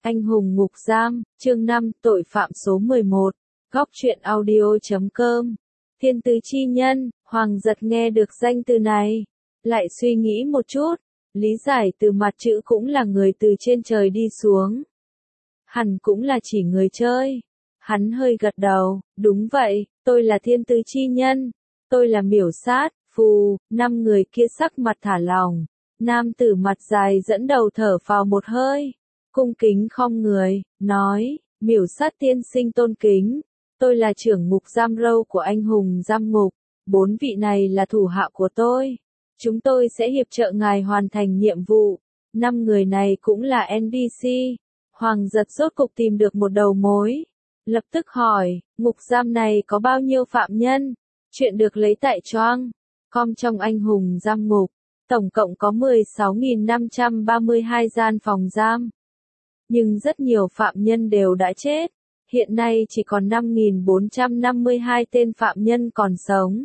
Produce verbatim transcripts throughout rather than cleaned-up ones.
Anh hùng ngục giam, chương năm, tội phạm số mười một. Góc truyện audio chấm com. Thiên tứ chi nhân, Hoàng Giật nghe được danh từ này, lại suy nghĩ một chút, lý giải từ mặt chữ cũng là người từ trên trời đi xuống. Hẳn cũng là chỉ người chơi. Hắn hơi gật đầu, đúng vậy, tôi là thiên tứ chi nhân, tôi là miểu sát, phù, năm người kia sắc mặt thả lỏng. Nam tử mặt dài dẫn đầu thở phào một hơi, cung kính khom người, nói, miểu sát tiên sinh tôn kính, tôi là trưởng ngục giam râu của anh hùng giam ngục, bốn vị này là thủ hạ của tôi, chúng tôi sẽ hiệp trợ ngài hoàn thành nhiệm vụ, năm người này cũng là en pê xê. Hoàng Giật rốt cục tìm được một đầu mối, lập tức hỏi, ngục giam này có bao nhiêu phạm nhân? Chuyện được lấy tại Choang com trong anh hùng giam ngục, tổng cộng có mười sáu nghìn năm trăm ba mươi hai gian phòng giam. Nhưng rất nhiều phạm nhân đều đã chết, hiện nay chỉ còn năm nghìn bốn trăm năm mươi hai tên phạm nhân còn sống.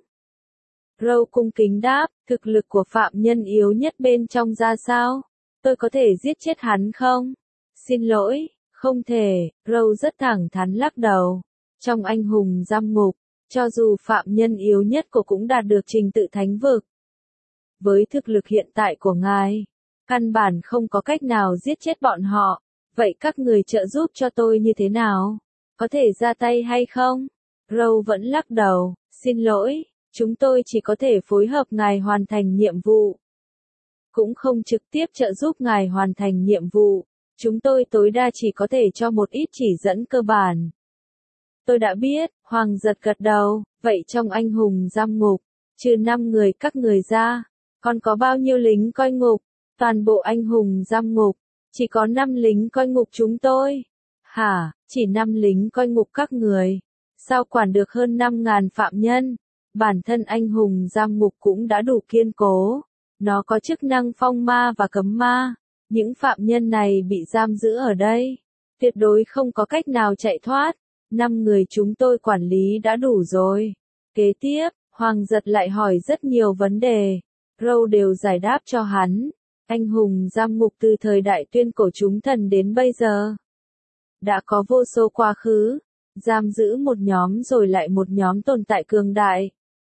Râu cung kính đáp, thực lực của phạm nhân yếu nhất bên trong ra sao? Tôi có thể giết chết hắn không? Xin lỗi, không thể, Râu rất thẳng thắn lắc đầu. Trong anh hùng giam ngục, cho dù phạm nhân yếu nhất cô cũng đạt được trình tự thánh vực. Với thực lực hiện tại của ngài, căn bản không có cách nào giết chết bọn họ. Vậy các người trợ giúp cho tôi như thế nào? Có thể ra tay hay không? Râu vẫn lắc đầu, xin lỗi, chúng tôi chỉ có thể phối hợp ngài hoàn thành nhiệm vụ. Cũng không trực tiếp trợ giúp ngài hoàn thành nhiệm vụ, chúng tôi tối đa chỉ có thể cho một ít chỉ dẫn cơ bản. Tôi đã biết, Hoàng Giật gật đầu, vậy trong anh hùng giam ngục, trừ năm người các người ra, còn có bao nhiêu lính coi ngục? Toàn bộ anh hùng giam ngục, chỉ có năm lính coi ngục chúng tôi. Hả, chỉ năm lính coi ngục các người? Sao quản được hơn năm ngàn phạm nhân? Bản thân anh hùng giam ngục cũng đã đủ kiên cố. Nó có chức năng phong ma và cấm ma. Những phạm nhân này bị giam giữ ở đây, tuyệt đối không có cách nào chạy thoát. Năm người chúng tôi quản lý đã đủ rồi. Kế tiếp, Hoàng Giật lại hỏi rất nhiều vấn đề. Râu đều giải đáp cho hắn. Anh hùng giam ngục từ thời đại tuyên cổ chúng thần đến bây giờ, đã có vô số quá khứ, giam giữ một nhóm rồi lại một nhóm tồn tại cường đại.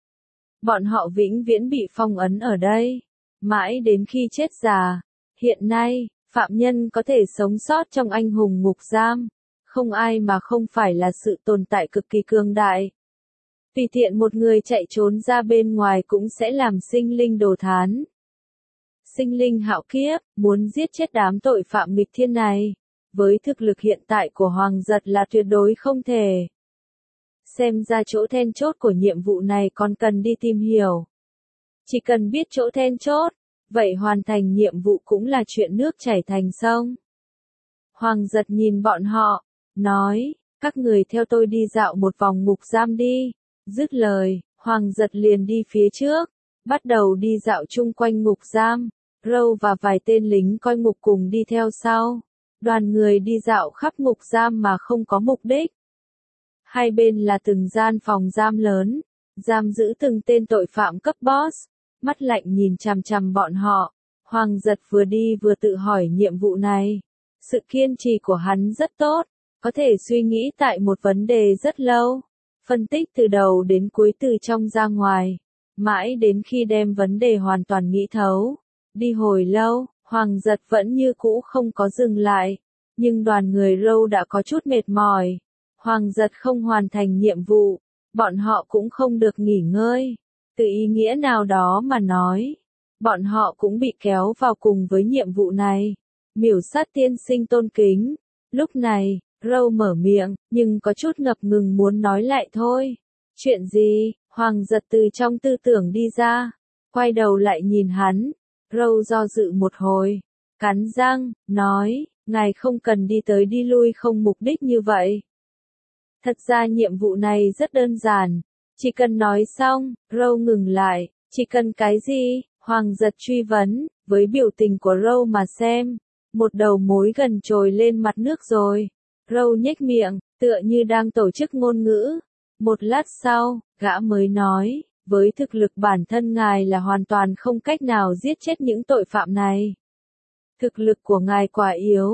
Bọn họ vĩnh viễn bị phong ấn ở đây, mãi đến khi chết già. Hiện nay, phạm nhân có thể sống sót trong anh hùng ngục giam, không ai mà không phải là sự tồn tại cực kỳ cường đại. Tùy tiện một người chạy trốn ra bên ngoài cũng sẽ làm sinh linh đồ thán. Sinh linh hạo kiếp, muốn giết chết đám tội phạm nghịch thiên này, với thực lực hiện tại của Hoàng Giật là tuyệt đối không thể. Xem ra chỗ then chốt của nhiệm vụ này còn cần đi tìm hiểu. Chỉ cần biết chỗ then chốt, vậy hoàn thành nhiệm vụ cũng là chuyện nước chảy thành sông. Hoàng Giật nhìn bọn họ, nói, các người theo tôi đi dạo một vòng ngục giam đi. Dứt lời, Hoàng Giật liền đi phía trước, bắt đầu đi dạo chung quanh ngục giam. Râu và vài tên lính coi ngục cùng đi theo sau. Đoàn người đi dạo khắp ngục giam mà không có mục đích. Hai bên là từng gian phòng giam lớn, giam giữ từng tên tội phạm cấp boss. Mắt lạnh nhìn chằm chằm bọn họ. Hoàng Giật vừa đi vừa tự hỏi nhiệm vụ này. Sự kiên trì của hắn rất tốt, có thể suy nghĩ tại một vấn đề rất lâu. Phân tích từ đầu đến cuối từ trong ra ngoài, mãi đến khi đem vấn đề hoàn toàn nghĩ thấu. Đi hồi lâu, Hoàng Giật vẫn như cũ không có dừng lại, nhưng đoàn người Râu đã có chút mệt mỏi. Hoàng Giật không hoàn thành nhiệm vụ, bọn họ cũng không được nghỉ ngơi. Từ ý nghĩa nào đó mà nói, bọn họ cũng bị kéo vào cùng với nhiệm vụ này. Miểu sát tiên sinh tôn kính. Lúc này, Râu mở miệng, nhưng có chút ngập ngừng muốn nói lại thôi. Chuyện gì? Hoàng Giật từ trong tư tưởng đi ra, quay đầu lại nhìn hắn. Râu do dự một hồi, cắn răng, nói, ngài không cần đi tới đi lui không mục đích như vậy. Thật ra nhiệm vụ này rất đơn giản, chỉ cần nói xong. Râu ngừng lại, chỉ cần cái gì? Hoàng Giật truy vấn, với biểu tình của Râu mà xem, một đầu mối gần trồi lên mặt nước rồi. Râu nhếch miệng, tựa như đang tổ chức ngôn ngữ. Một lát sau, gã mới nói, với thực lực bản thân ngài là hoàn toàn không cách nào giết chết những tội phạm này. Thực lực của ngài quá yếu.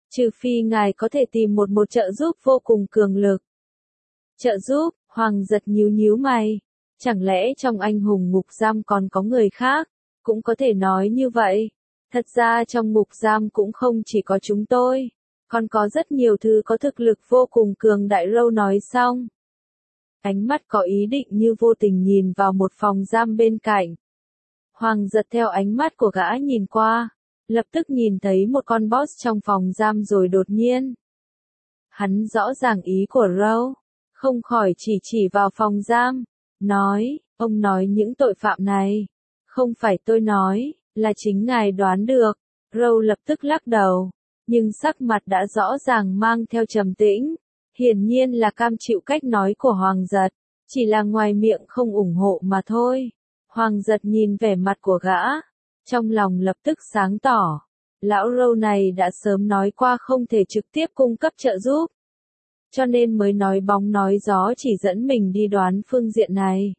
Trừ phi ngài có thể tìm một một trợ giúp vô cùng cường lực. Trợ giúp, Hoàng giật nhíu nhíu mày. Chẳng lẽ trong anh hùng ngục giam còn có người khác? Cũng có thể nói như vậy. Thật ra trong ngục giam cũng không chỉ có chúng tôi. Còn có rất nhiều thứ có thực lực vô cùng cường đại. Râu nói xong. Ánh mắt có ý định như vô tình nhìn vào một phòng giam bên cạnh. Hoàng giật theo ánh mắt của gã nhìn qua. Lập tức nhìn thấy một con boss trong phòng giam rồi đột nhiên. Hắn rõ ràng ý của Râu. Không khỏi chỉ chỉ vào phòng giam. Nói, ông nói những tội phạm này. Không phải tôi nói, là chính ngài đoán được. Râu lập tức lắc đầu. Nhưng sắc mặt đã rõ ràng mang theo trầm tĩnh. Hiển nhiên là cam chịu cách nói của Hoàng giật. Chỉ là ngoài miệng không ủng hộ mà thôi. Hoàng giật nhìn vẻ mặt của gã. Trong lòng lập tức sáng tỏ. Lão Râu này đã sớm nói qua không thể trực tiếp cung cấp trợ giúp. Cho nên mới nói bóng nói gió chỉ dẫn mình đi đoán phương diện này.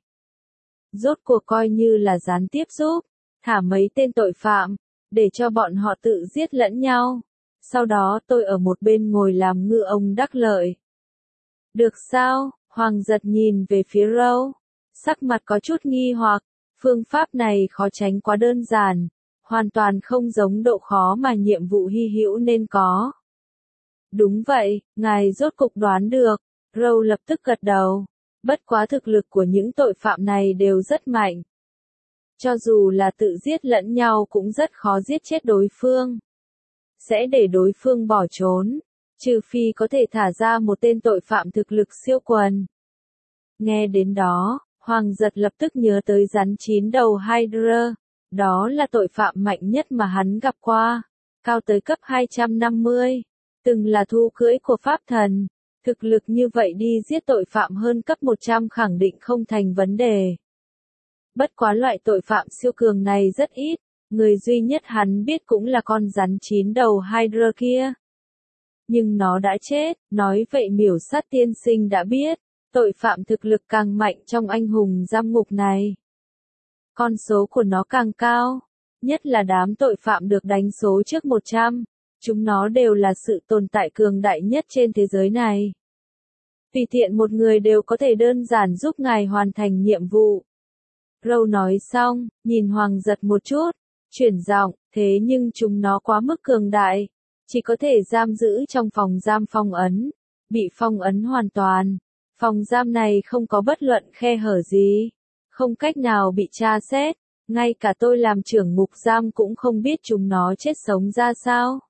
Rốt cuộc coi như là gián tiếp giúp. Thả mấy tên tội phạm. Để cho bọn họ tự giết lẫn nhau. Sau đó tôi ở một bên ngồi làm ngư ông đắc lợi. Được sao? Hoàng giật nhìn về phía Râu. Sắc mặt có chút nghi hoặc. Phương pháp này khó tránh quá đơn giản. Hoàn toàn không giống độ khó mà nhiệm vụ hy hữu nên có. Đúng vậy, ngài rốt cục đoán được. Râu lập tức gật đầu. Bất quá thực lực của những tội phạm này đều rất mạnh. Cho dù là tự giết lẫn nhau cũng rất khó giết chết đối phương. Sẽ để đối phương bỏ trốn. Trừ phi có thể thả ra một tên tội phạm thực lực siêu quần. Nghe đến đó, Hoàng giật lập tức nhớ tới rắn chín đầu Hydra. Đó là tội phạm mạnh nhất mà hắn gặp qua. Cao tới cấp hai trăm năm mươi. Từng là thu cưỡi của Pháp thần. Thực lực như vậy đi giết tội phạm hơn cấp một trăm khẳng định không thành vấn đề. Bất quá loại tội phạm siêu cường này rất ít. Người duy nhất hắn biết cũng là con rắn chín đầu Hydra kia. Nhưng nó đã chết, nói vậy miểu sát tiên sinh đã biết. Tội phạm thực lực càng mạnh trong anh hùng giam ngục này. Con số của nó càng cao. Nhất là đám tội phạm được đánh số trước một trăm. Chúng nó đều là sự tồn tại cường đại nhất trên thế giới này. Tùy tiện một người đều có thể đơn giản giúp ngài hoàn thành nhiệm vụ. Râu nói xong, nhìn Hoàng giật một chút. Chuyển giọng, thế nhưng chúng nó quá mức cường đại. Chỉ có thể giam giữ trong phòng giam phong ấn. Bị phong ấn hoàn toàn. Phòng giam này không có bất luận khe hở gì. Không cách nào bị tra xét. Ngay cả tôi làm trưởng ngục giam cũng không biết chúng nó chết sống ra sao.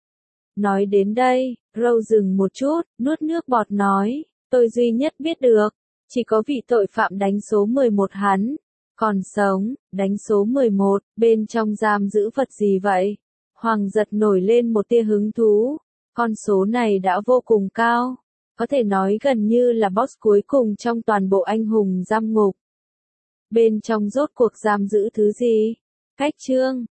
Nói đến đây, Râu dừng một chút, nuốt nước bọt nói. Tôi duy nhất biết được. Chỉ có vị tội phạm đánh số mười một hắn. Còn sống, đánh số mười một, bên trong giam giữ vật gì vậy? Hoàng giật nổi lên một tia hứng thú. Con số này đã vô cùng cao. Có thể nói gần như là boss cuối cùng trong toàn bộ anh hùng giam ngục. Bên trong rốt cuộc giam giữ thứ gì? Cách chương